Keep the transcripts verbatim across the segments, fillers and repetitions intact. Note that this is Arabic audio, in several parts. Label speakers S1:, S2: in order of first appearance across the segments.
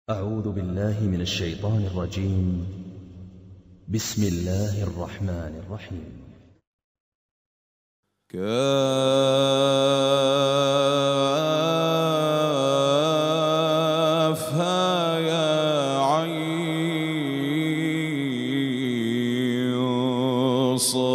S1: أعوذ بالله من الشيطان الرجيم. بسم الله الرحمن الرحيم.
S2: كافها يا عين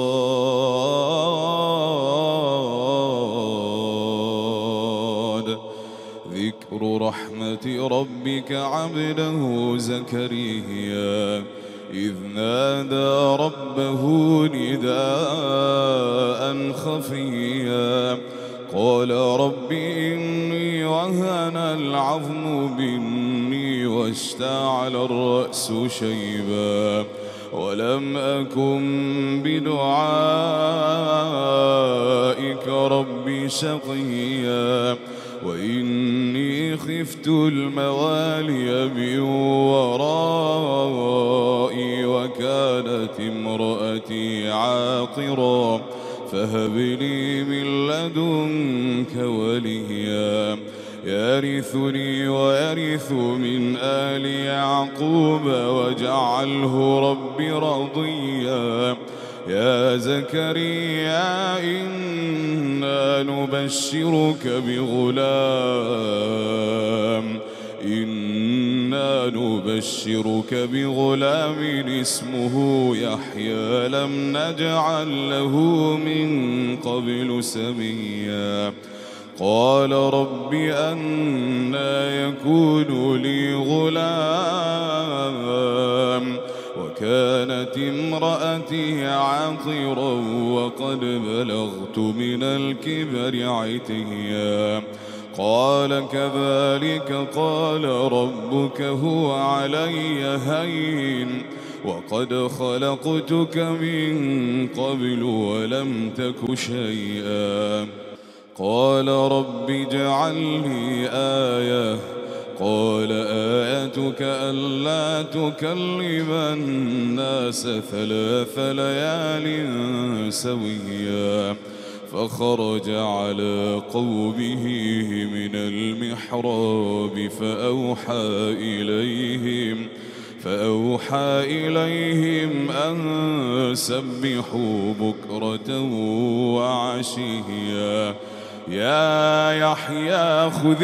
S2: صاد. ذكر رحمة ربك عبده زكريا إذ نادى ربه نداء خفيا قال رب إني وهن العظم مني واشتعل الرأس شيبا ولم أكن بدعائك رب شقيا وإني خفت الموالي من ورائي وكانت امرأتي عاقرا فهب لي من لدنك وليا يرثني ويرث من آل يعقوب واجعله رب رضيا يا زكريا إنا نبشرك بغلام إنا نبشرك بغلام اسمه يحيى لم نجعل له من قبل سميا قال رب أنى يكون لي غلام وكانت امرأتي عاقرا وقد بلغت من الكبر عتيا قال كذلك قال ربك هو علي هين وقد خلقتك من قبل ولم تك شيئا قال رب اجعل لي آية قال آيتك ألا تكلم الناس ثلاث ليال سويا فخرج على قومه من المحراب فأوحى إليهم فأوحى إليهم أن سبحوا بكرة وعشيا يا يحيى خذ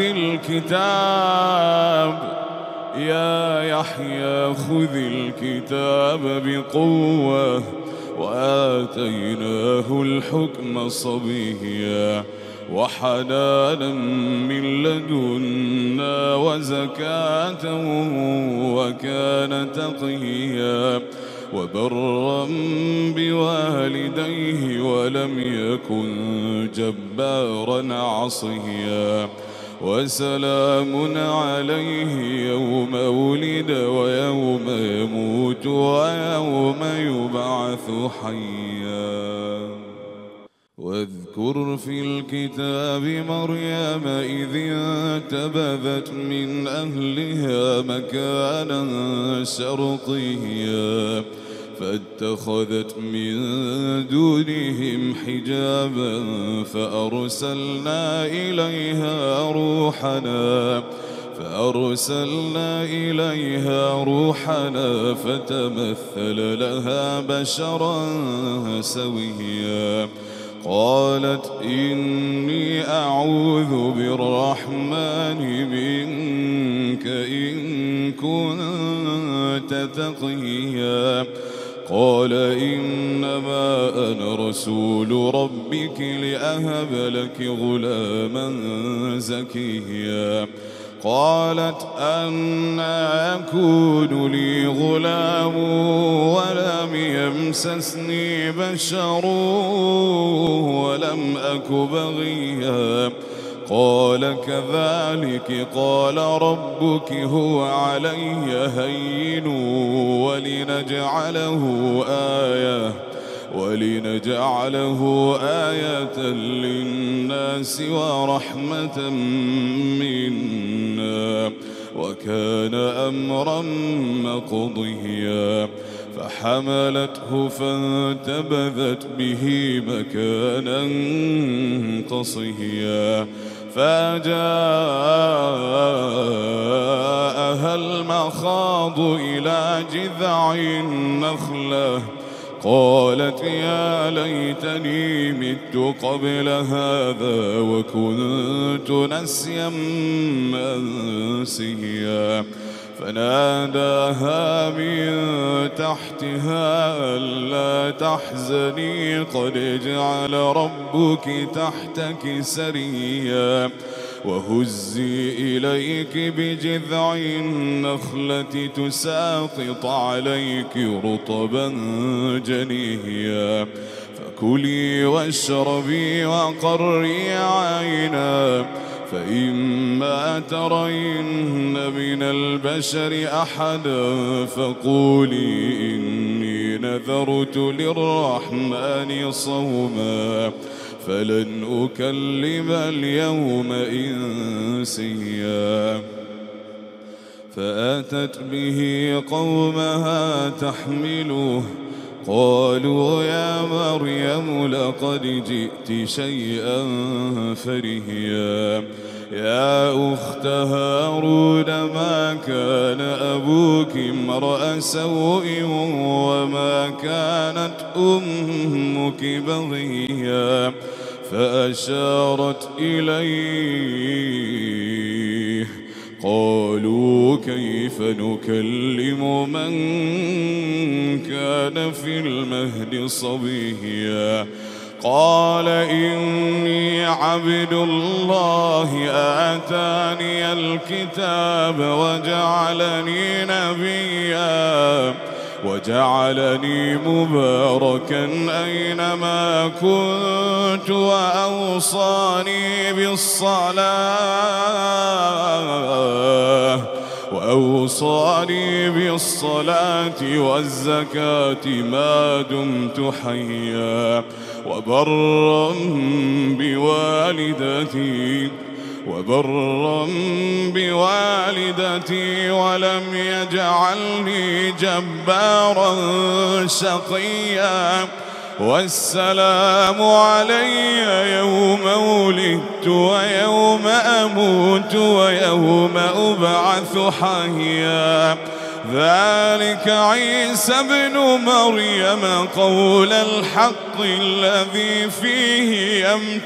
S2: الكتاب يا يحيى خذ الكتاب بقوة وآتيناه الحكم صبيا وحنانا من لدنا وزكاة وكان تقيا وبرا بوالديه ولم يكن جبارا عصيا وسلام عليه يوم ولد ويوم يموت ويوم يبعث حيا واذكر في الكتاب مريم إذ انتبذت من أهلها مكانا شرقيا فاتخذت من دونهم حجابا فأرسلنا إليها روحنا فأرسلنا إليها روحنا فتمثل لها بشرا سويا قالت إني أعوذ بالرحمن منك إن كنت تقيا قال إنما أنا رسول ربك لأهب لك غلاما زكيا قالت أنى يكون لي غلام ولم يمسسني بشر ولم أك بغيا قال كذلك قال ربك هو علي هين ولنجعله آية ولنجعله آية للناس ورحمة منا وكان أمرا مقضيا فحملته فانتبذت به مكانا قصيا فجاءها المخاض إلى جذع النخلة قالت يا ليتني مت قبل هذا وكنت نسيا منسيا فناداها من تحتها ألا تحزني قد جعل ربك تحتك سريا وهزي إليك بجذع النخلة تساقط عليك رطبا جنيا فكلي واشربي وقري عينا فإما ترين من البشر أحدا فقولي إني نذرت للرحمن صوما فلن أكلم اليوم إنسيا فأتت به قومها تحمله قالوا يا مريم لقد جئت شيئا فريا يا أخت هارون ما كان أبوك امرأ سوء وما كانت أمك بغيا فأشارت إليه قالوا كيف نكلم من كان في المهد صبيا قال إني عبد الله آتاني الكتاب وجعلني نبيا وجعلني مباركا أينما كنت وأوصاني بالصلاة وأوصاني بالصلاة والزكاة ما دمت حيا وبرا بوالدتي وبرا بوالدتي ولم يجعلني جبارا شقيا والسلام علي يوم ولدت ويوم أموت ويوم أبعث حيا ذلك عيسى ابن مريم قول الحق الذي فيه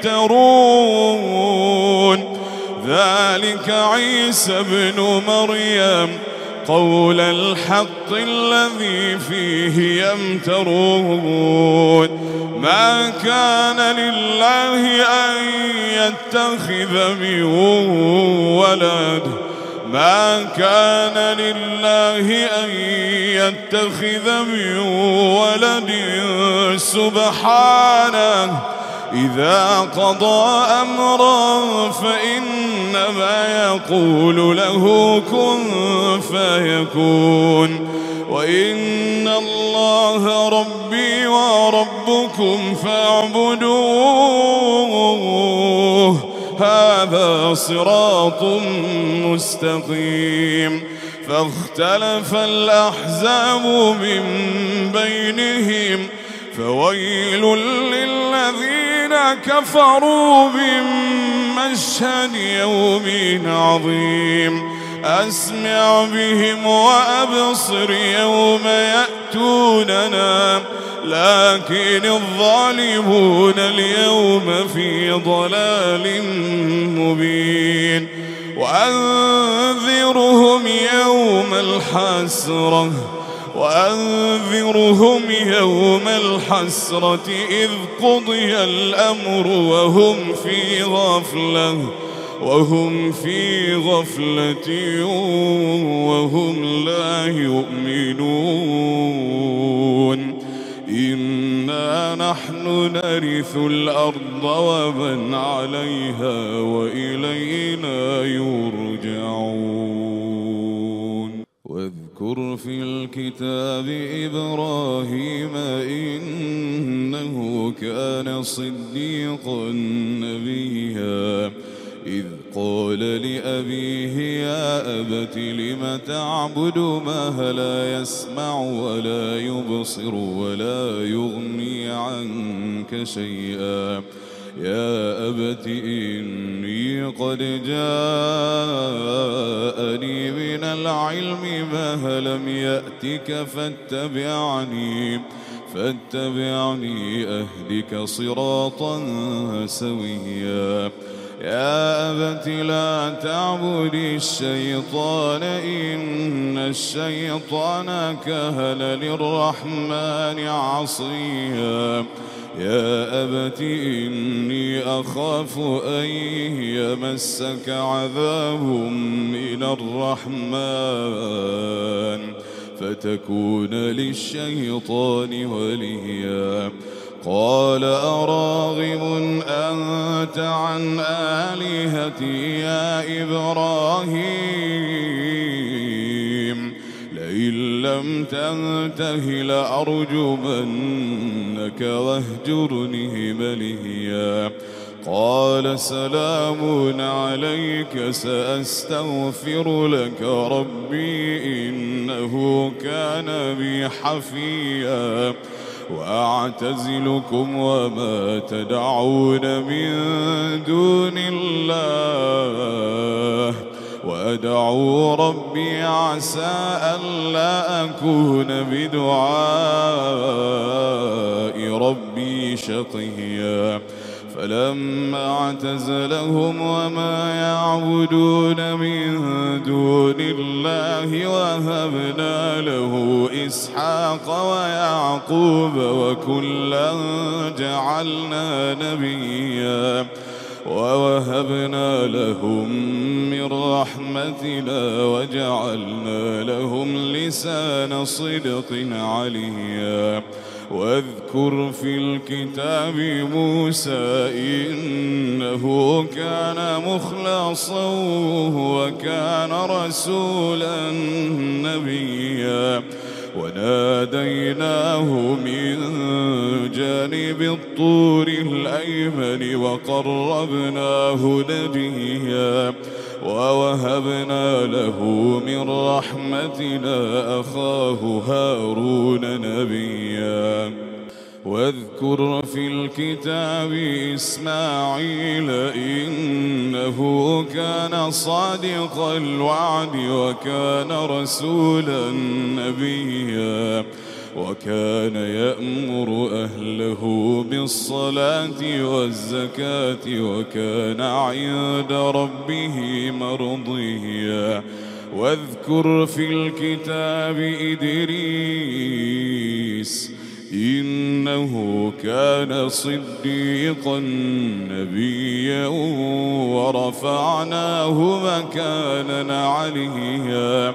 S2: يمترون ذلك عيسى ابن مريم قول الحق الذي فيه يمترون ما كان لله أن يتخذ من ولد ما كان لله أن يتخذ من ولد سبحانه إذا قضى أمرا فإنما يقول له كن فيكون وإن الله ربي وربكم فاعبدوه هذا صراط مستقيم فاختلف الأحزاب من بينهم فويل للذين كفروا من مشهد يوم عظيم أسمع بهم وأبصر يوم يأتوننا لكن الظالمون اليوم في ضلال مبين وأنذرهم يوم الحسرة وأنذرهم يوم الحسرة إذ قضي الأمر وهم في غفلة وهم في غفلة وهم لا يؤمنون إنا نحن نرث الأرض ومن عليها وإلينا يرجعون واذكر في الكتاب إبراهيم إنه كان صديقا نبيا إذ قال لأبيه يا أبت لم تعبد ما لا يسمع ولا يبصر ولا يغني عنك شيئا يا أبت إني قد جاءني من العلم ما لم يأتك فاتبعني فاتبعني أهدك صراطا سويا يا أبت لا تعبد الشيطان إن الشيطان كان للرحمن عصيا يا أبت إني أخاف أن يمسك عذاب من الرحمن فتكون للشيطان وليا قال أراغب أنت عن آلهتي يا إبراهيم لئن لم تنته لأرجمنك واهجرني مليا قال سلام عليك سأستغفر لك ربي إنه كان بي حفيا وأعتزلكم وما تدعون من دون الله وأدعو ربي عسى ألا أكون بدعاء ربي شقيا فلما اعتزلهم وما يعبدون من دون الله وهبنا له إسحاق ويعقوب وكلا جعلنا نبيا ووهبنا لهم من رحمتنا وجعلنا لهم لسان صدق عليا واذكر في الكتاب موسى إنه كان مخلصا وكان رسولا نبيا وناديناه من جانب الطور الأيمن وقربناه نجيا ووهبنا له من رحمتنا أخاه هارون نبيا واذكر في الكتاب إسماعيل إنه كان صادق الوعد وكان رسولا نبيا وكان يأمر أهله بالصلاة والزكاة وكان عند ربه مرضيا واذكر في الكتاب إدريس إنه كان صديقا نبيا ورفعناه مكانا عليا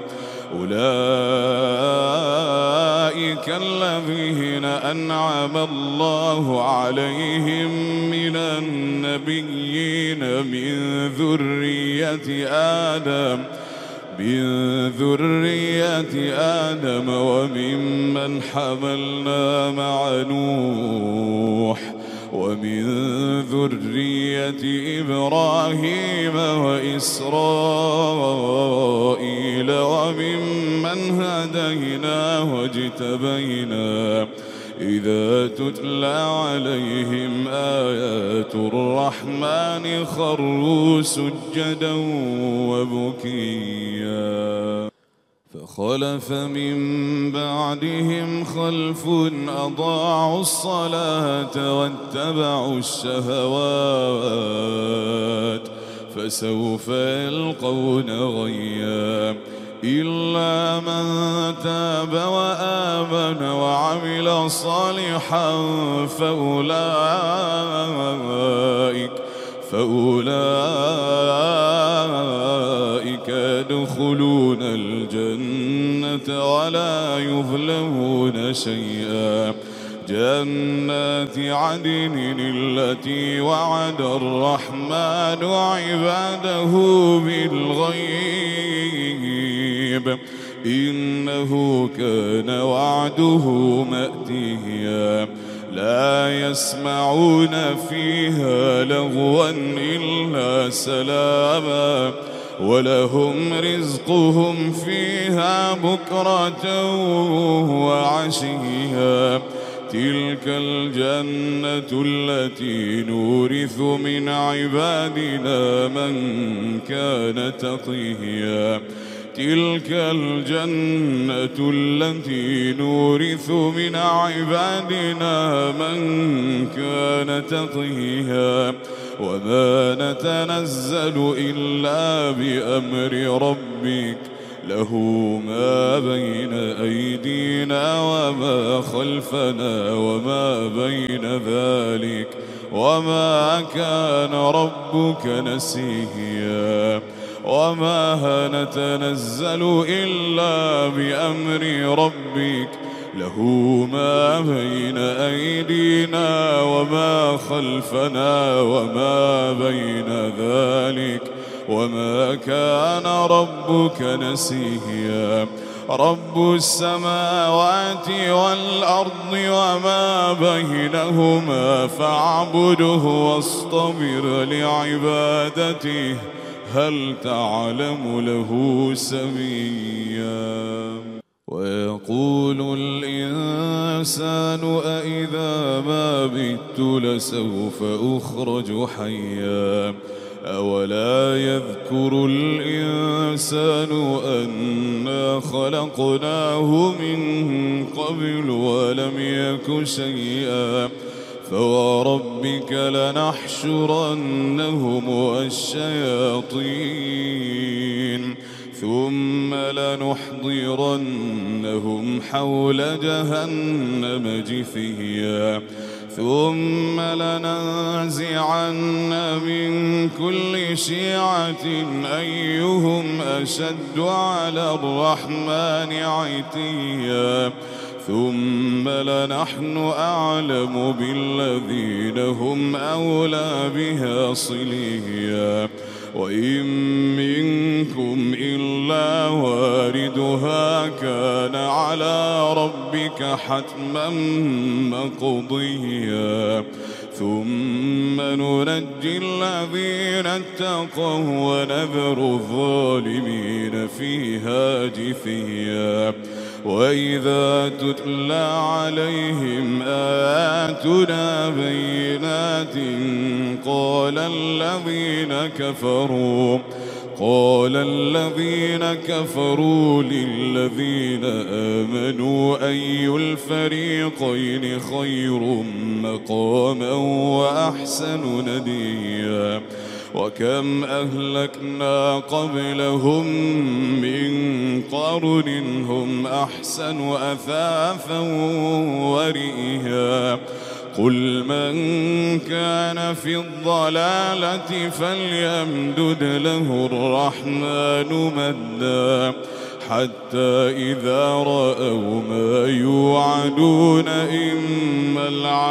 S2: أولئك الذين أنعم الله عليهم من النبيين من ذرية آدم من ذرية آدم وممن حملنا مع نوح ومن ذرية إبراهيم وإسرائيل وممن هدينا واجتبينا إذا تتلى عليهم آيات الرحمن خروا سجدا وبكيا فخلف من بعدهم خلف أضاعوا الصلاة واتبعوا الشهوات فسوف يلقون غيا إلا من تاب وآمن وعمل صالحا فأولئك فأولئك يدخلون الجنة ولا يظلمون شيئا جنات عدن التي وعد الرحمن عباده بالغيب إنه كان وعده مأتيا لا يسمعون فيها لغوا إلا سلاما ولهم رزقهم فيها بكرة وعشيا تلك الجنة التي نورث من عبادنا من كان تقيا تلك الجنة التي نورث من عبادنا من كان تقيا وما نتنزل إلا بأمر ربك له ما بين أيدينا وما خلفنا وما بين ذلك وما كان ربك نسيا وما نتنزل إلا بأمر ربك له ما بين أيدينا وما خلفنا وما بين ذلك وما كان ربك نسيا رب السماوات والأرض وما بينهما فاعبده واصطبر لعبادته هل تعلم له سميا ويقول الإنسان أإذا ما مت لسوف أخرج حيا أولا يذكر الإنسان أنا خلقناه من قبل ولم يك شيئا فوربك لنحشرنهم والشياطين ثم لنحضرنهم حول جهنم جثيا ثم لننزعن من كل شيعة أيهم أشد على الرحمن عتيا ثم لنحن أعلم بالذين هم أولى بها صليا وإن منكم إلا واردها كان على ربك حتما مقضيا ثم ننجي الذين اتقوا ونذر الظالمين فيها جثيا وإذا تتلى عليهم آياتنا بينات قال الذين كفروا قال الذين كفروا للذين آمنوا أي الفريقين خير مقاما وأحسن نديا وكم أهلكنا قبلهم من قرن هم أحسن أثاثا ورئيا قل من كان في الضلالة فليمدد له الرحمن مدا حتى إذا رأوا ما يوعدون إما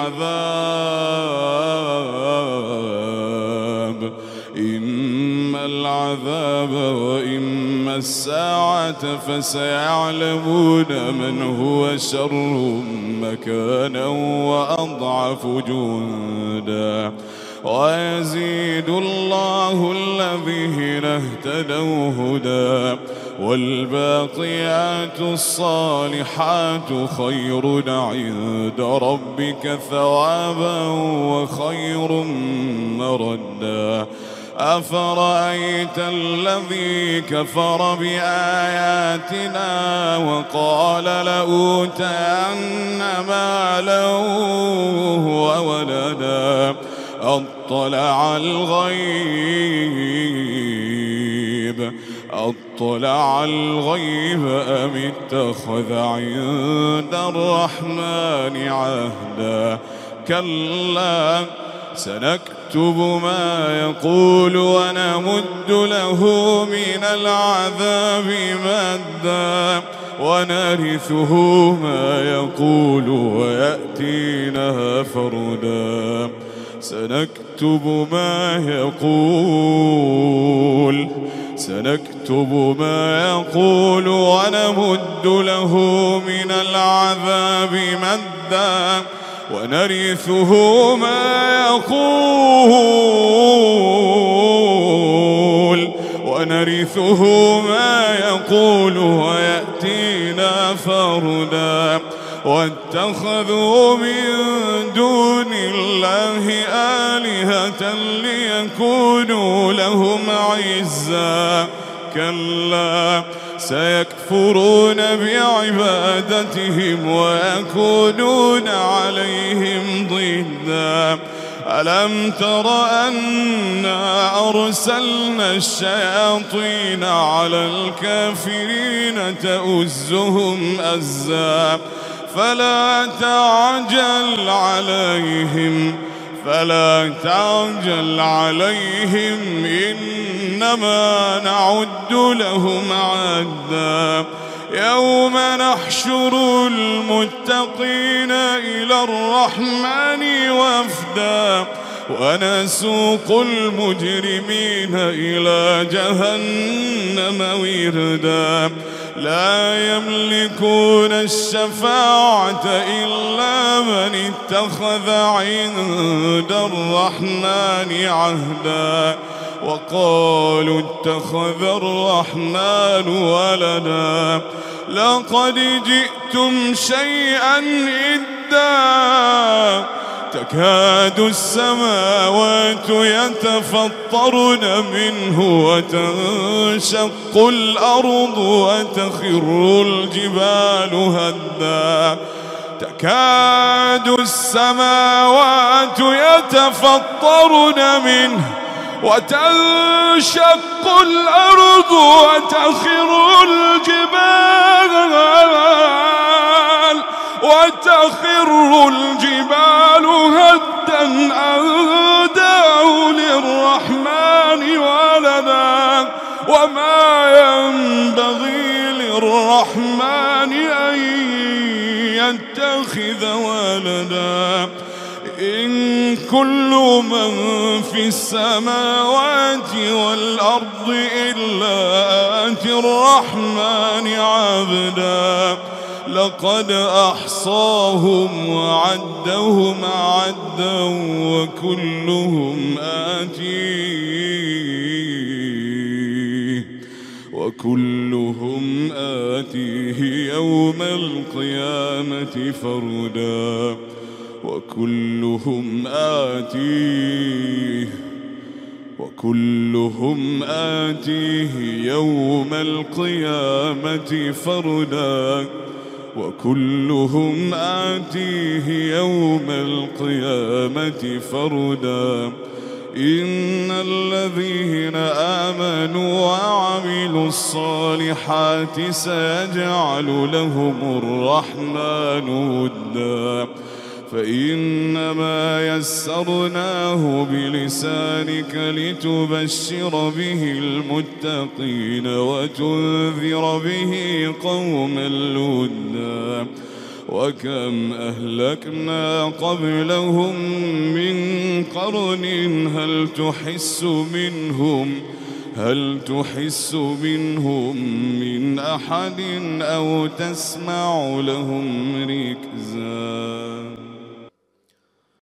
S2: العذاب إما العذاب وإما الساعة فسيعلمون من هو شر مكانا وأضعف جندا ويزيد الله الذين اهتدوا هدى والباقيات الصالحات خير عند ربك ثوابا وخير مردا أفرأيت الذي كفر بآياتنا وقال لأوتين مالا وولدا أطلع الغيب أطلع الغيب أم اتخذ عند الرحمن عهدا كلا سنكتب ما يقول ونمد له من العذاب مدا ونرثه ما يقول ويأتينا فردا سنكتب ما يقول سنكتب ما يقول ونمد له من العذاب مدا ونرثه ما يقول ونرثه ما يقول ويأتينا فردا واتخذوا من دون الله آلهة ليكونوا لهم عزا كلا سيكفرون بعبادتهم ويكونون عليهم ضدا ألم تر أنا أرسلنا الشياطين على الكافرين تؤزهم أزا فلا تعجل عليهم فلا تعجل عليهم إنما نعد لهم عدا يوم نحشر المتقين إلى الرحمن وفدا ونسوق المجرمين إلى جهنم وردا لا يملكون الشفاعة إلا من اتخذ عند الرحمن عهدا وقالوا اتخذ الرحمن ولدا لقد جئتم شيئا إدا تكاد السماوات يتفطرن منه وتنشق الأرض وتخر الجبال هدا تكاد السماوات يتفطرن منه وتنشق الأرض وتخر الجبال وتخر الجبال هدا أن دعوا للرحمن ولدا وما ينبغي للرحمن أن يتخذ ولدا إن كل من في السماوات والأرض إلا آتي الرحمن عبدا لقد أحصاهم وعدهم عدا وكلهم آتيه وكلهم آتيه يوم القيامة فردا وكلهم آتيه وكلهم آتيه يوم القيامة فردا وكلهم آتيه يوم القيامة فردا إن الذين آمنوا وعملوا الصالحات سيجعل لهم الرحمن ودا فإنما يسرناه بلسانك لتبشر به المتقين وتنذر به قوما لدا وكم أهلكنا قبلهم من قرن هل تحس منهم هل تحس منهم من أحد أو تسمع لهم ركزا.